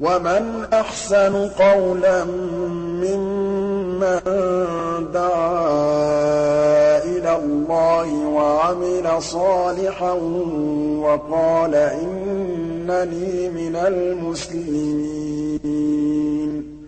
وَمَنْ أَحْسَنُ قَوْلًا مِّمَّن دَعَا إِلَى اللَّهِ وَعَمِلَ صَالِحًا وَقَالَ إِنَّنِي مِنَ الْمُسْلِمِينَ